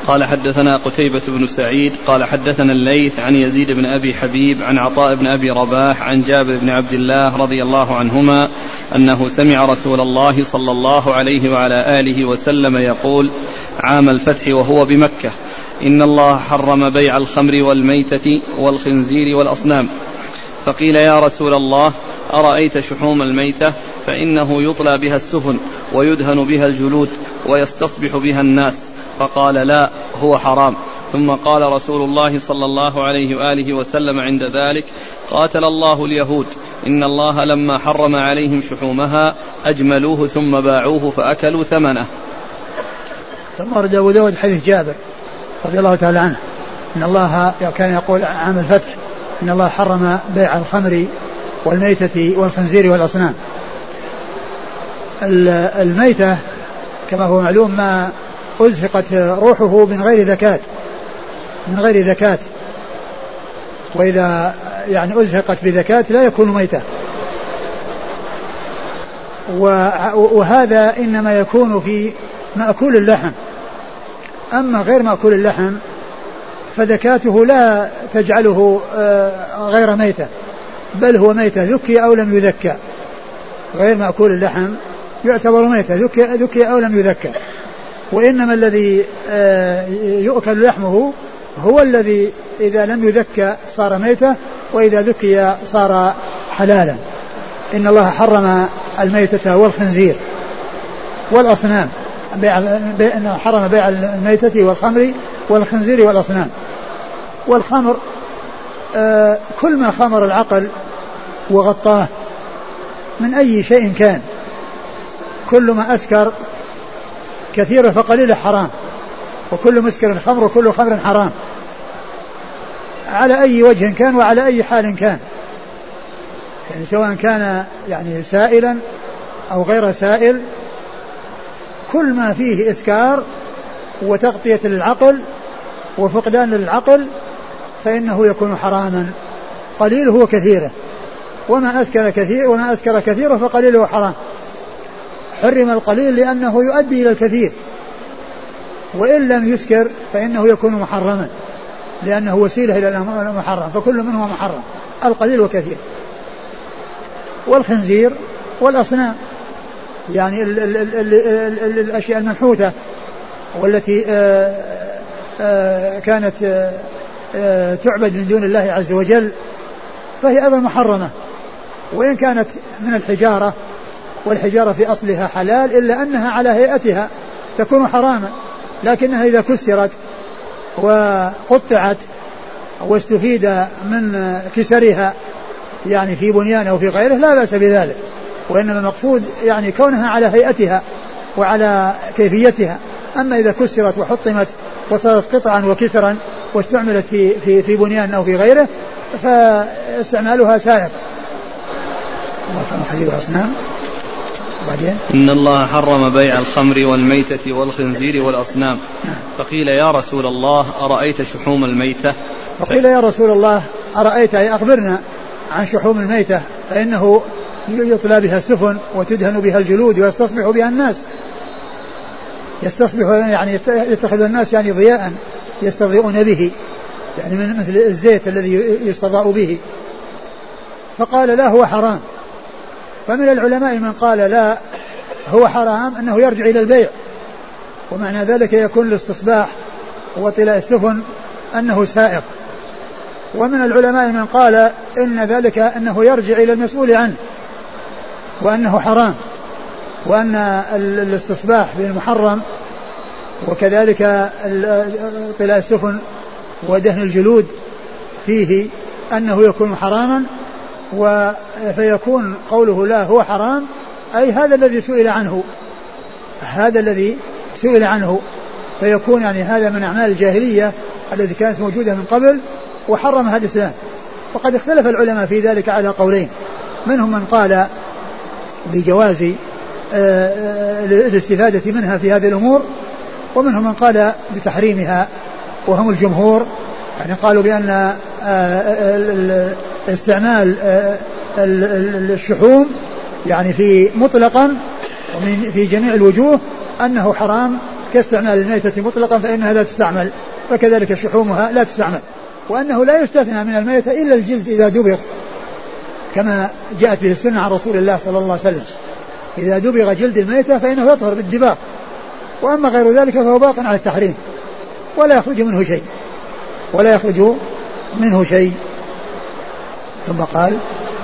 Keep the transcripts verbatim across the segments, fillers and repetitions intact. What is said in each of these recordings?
قال حدثنا قتيبة بن سعيد قال حدثنا الليث عن يزيد بن أبي حبيب عن عطاء بن أبي رباح عن جابر بن عبد الله رضي الله عنهما أنه سمع رسول الله صلى الله عليه وعلى آله وسلم يقول عام الفتح وهو بمكة: إن الله حرم بيع الخمر والميتة والخنزير والأصنام. فقيل: يا رسول الله، أرأيت شحوم الميتة؟ فإنه يطلى بها السفن ويدهن بها الجلود ويستصبح بها الناس. فقال: لا، هو حرام. ثم قال رسول الله صلى الله عليه وآله وسلم عند ذلك: قاتل الله اليهود، إن الله لما حرم عليهم شحومها أجملوه ثم باعوه فأكلوا ثمنه. ثم رد أبو داود حديث جابر رضي الله تعالى عنه إن الله كان يقول عام الفتح: إن الله حرم بيع الخمر والميتة والخنزير والأصنام. الميتة كما هو معلوم ما أزهقت روحه من غير زكاة من غير زكاة وإذا يعني أزهقت بزكاة لا يكون ميتة. وهذا إنما يكون في مأكول اللحم، أما غير مأكول اللحم فزكاته لا تجعله غير ميتة، بل هو ميتة ذكي أو لم يذكى. غير مأكول اللحم يعتبر ميتة ذكي, ذكي أو لم يذكى، وإنما الذي يؤكل لحمه هو الذي إذا لم يذكى صار ميتة، وإذا ذكي صار حلالا. إن الله حرم الميتة والخنزير والأصنام، بيع حرم بيع الميتة والخمر والخنزير والأصنام. والخمر آه كل ما خمر العقل وغطاه من أي شيء كان، كل ما أسكر كثير فقليل حرام، وكل مسكر خمر وكل خمر حرام على أي وجه كان وعلى أي حال كان، يعني سواء كان يعني سائلا أو غير سائل، كل ما فيه إسكار وتغطية للعقل وفقدان للعقل فإنه يكون حراما، قليله وكثيره. وما أسكر كثير وما أسكر كثيره فقليله حرام. حرم القليل لأنه يؤدي إلى الكثير، وإن لم يسكر فإنه يكون محرما لأنه وسيلة إلى المحرم، فكل منه محرم، القليل وكثير. والخنزير والأصنام يعني ال ال ال ال ال الأشياء المنحوتة والتي آآ آآ كانت آآ تعبد من دون الله عز وجل فهي أيضا محرمة، وإن كانت من الحجارة، والحجارة في أصلها حلال إلا أنها على هيئتها تكون حراما، لكنها إذا كسرت وقطعت واستفيد من كسرها يعني في بنيان أو في غيره لا بأس بذلك، وإنما المقصود يعني كونها على هيئتها وعلى كيفيتها. أما إذا كسرت وحطمت وصارت قطعا وكسرا واستعملت في, في, في بنيان أو في غيره فاستعمالها سائغ. وحديث الأصنام بعدين: إن الله حرم بيع الخمر والميتة والخنزير والأصنام. فقيل: يا رسول الله، أرأيت شحوم الميتة؟ فقيل: يا رسول الله، أرأيت أي أخبرنا عن شحوم الميتة، فإنه يطلى بها السفن وتدهن بها الجلود ويستصبح بها الناس. يستصبح يعني يتخذ الناس يعني ضياء يستضيئون به، يعني من مثل الزيت الذي يستضاء به. فقال: لا، هو حرام. فمن العلماء من قال لا هو حرام أنه يرجع إلى البيع، ومعنى ذلك يكون الاستصباح وطلاء السفن أنه سائغ. ومن العلماء من قال إن ذلك أنه يرجع إلى المسؤول عنه وأنه حرام، وأن الاستصباح بالمحرم وكذلك طلاء السفن ودهن الجلود فيه أنه يكون حراما، فيكون قوله لا هو حرام أي هذا الذي سئل عنه هذا الذي سئل عنه فيكون يعني هذا من أعمال الجاهلية التي كانت موجودة من قبل وحرمها الإسلام. وقد اختلف العلماء في ذلك على قولين، منهم من قال بجواز الاستفادة منها في هذه الأمور، ومنهم من قال بتحريمها وهم الجمهور، يعني قالوا بأن استعمال الشحوم يعني في مطلقا ومن في جميع الوجوه أنه حرام كاستعمال الميتة مطلقا فإنها لا تستعمل، فكذلك شحومها لا تستعمل. وأنه لا يستثنى من الميتة إلا الجلد إذا دبغ، كما جاءت به السنة عن رسول الله صلى الله عليه وسلم، إذا دبغ جلد الميتة فإنه يطهر بالدباغ، وأما غير ذلك فهو باق على التحريم ولا يخرج منه شيء ولا يخرج منه شيء. ثم قال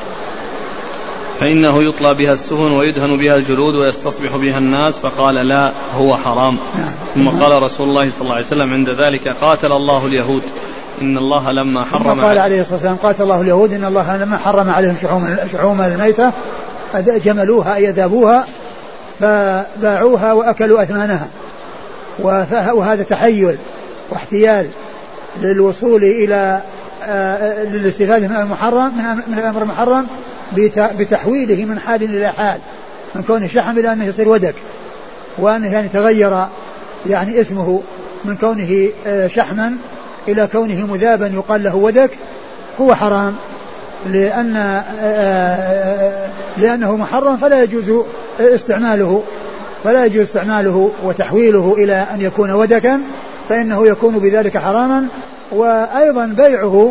فإنه يطلى بها السفن ويدهن بها الجلود ويستصبح بها الناس، فقال لا هو حرام. نعم. ثم قال رسول الله صلى الله عليه وسلم عند ذلك قاتل الله اليهود إن الله لما حرم. قال عليه الصلاة والسلام قاتل الله اليهود إن الله لما حرم عليهم شحوم, شحوم الميتة جملوها أي ذابوها فباعوها وأكلوا أثمانها، وهذا تحيل واحتيال للوصول إلى للاستفادة من المحرم من الأمر المحرم بتحويله من حال إلى حال، من كونه شحم إلى أنه يصير ودك، وأنه يعني تغير يعني اسمه من كونه شحما إلى كونه مذابا يقال له ودك، هو حرام لأن لأنه محرم فلا يجوز استعماله فلا يجوز استعماله وتحويله إلى أن يكون ودكا، فإنه يكون بذلك حراما. وأيضا بيعه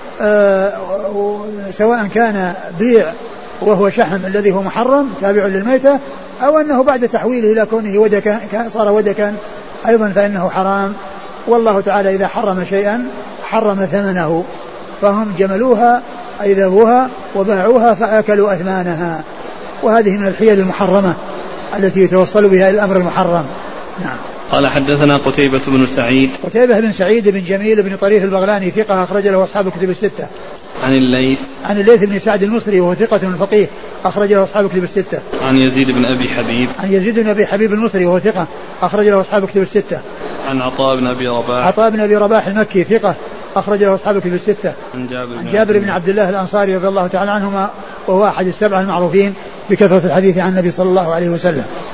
سواء كان بيع وهو شحم الذي هو محرم تابع للميتة، أو أنه بعد تحويله إلى كونه ودكا صار ودكا أيضا فإنه حرام. والله تعالى إذا حرم شيئا حرم ثمنه، فهم جملوها أي ذبوها وباعوها فأكلوا أثمانها، وهذه من الحيل المحرمة التي يتوصل بها إلى الأمر المحرم. نعم. قال حدثنا قتيبة بن سعيد قتيبة بن سعيد بن جميل بن طريف البغلاني ثقة أخرج له أصحاب الكتب الستة. عن الليث عن الليث بن سعد المصري وهو ثقة فقيه أخرج له أصحاب الكتب الستة. عن يزيد بن أبي حبيب عن يزيد بن أبي حبيب المصري وهو ثقة أخرج له أصحاب الكتب الستة. عن عطاء بن أبي رباح عطاء بن أبي رباح المكي ثقة أخرج له أصحاب الكتب الستة. عن جابر, عن جابر بن عبد الله الأنصاري رضي الله تعالى عنهما وهو أحد السبعة المعروفين بكثرة الحديث عن النبي صلى الله عليه وسلم.